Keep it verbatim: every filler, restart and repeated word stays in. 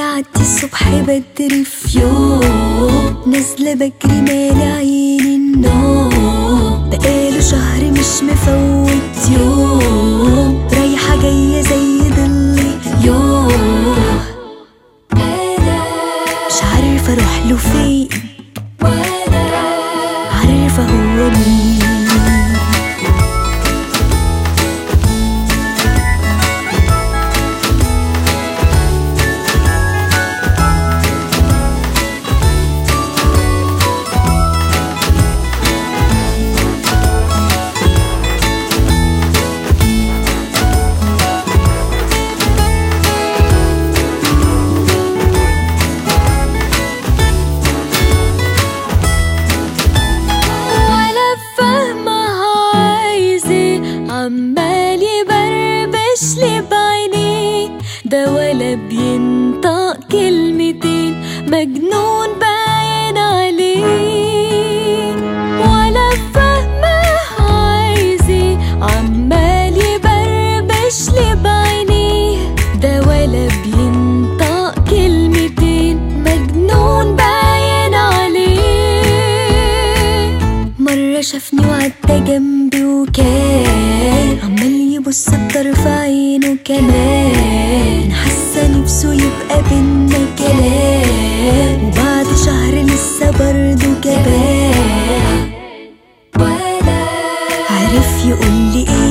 يعدي الصبح بدري في يوم، نازلة بجري مالي عيني النوم، بقاله شهر مش مفوت يوم، رايحة جاية زي ضلي يوم، مش عارفة اروح له فين ولا عارفة هو مين. عمال يبربش لي بعينيه، ده ولا بينطق كلمتين، مجنون باين عليه، ولا فاهمة عايز ايه، عمال يبربش لي بعينيه، ده ولا بينطق كلمتين، مجنون باين عليه. مرة شافني وعدى جنبي وكان عمال يبص بطرف عينه كمان، حاسة نفسه يبقى بينا كلام، وبعد شهر لسه برضه جبان، ولا عرف يقولي ايه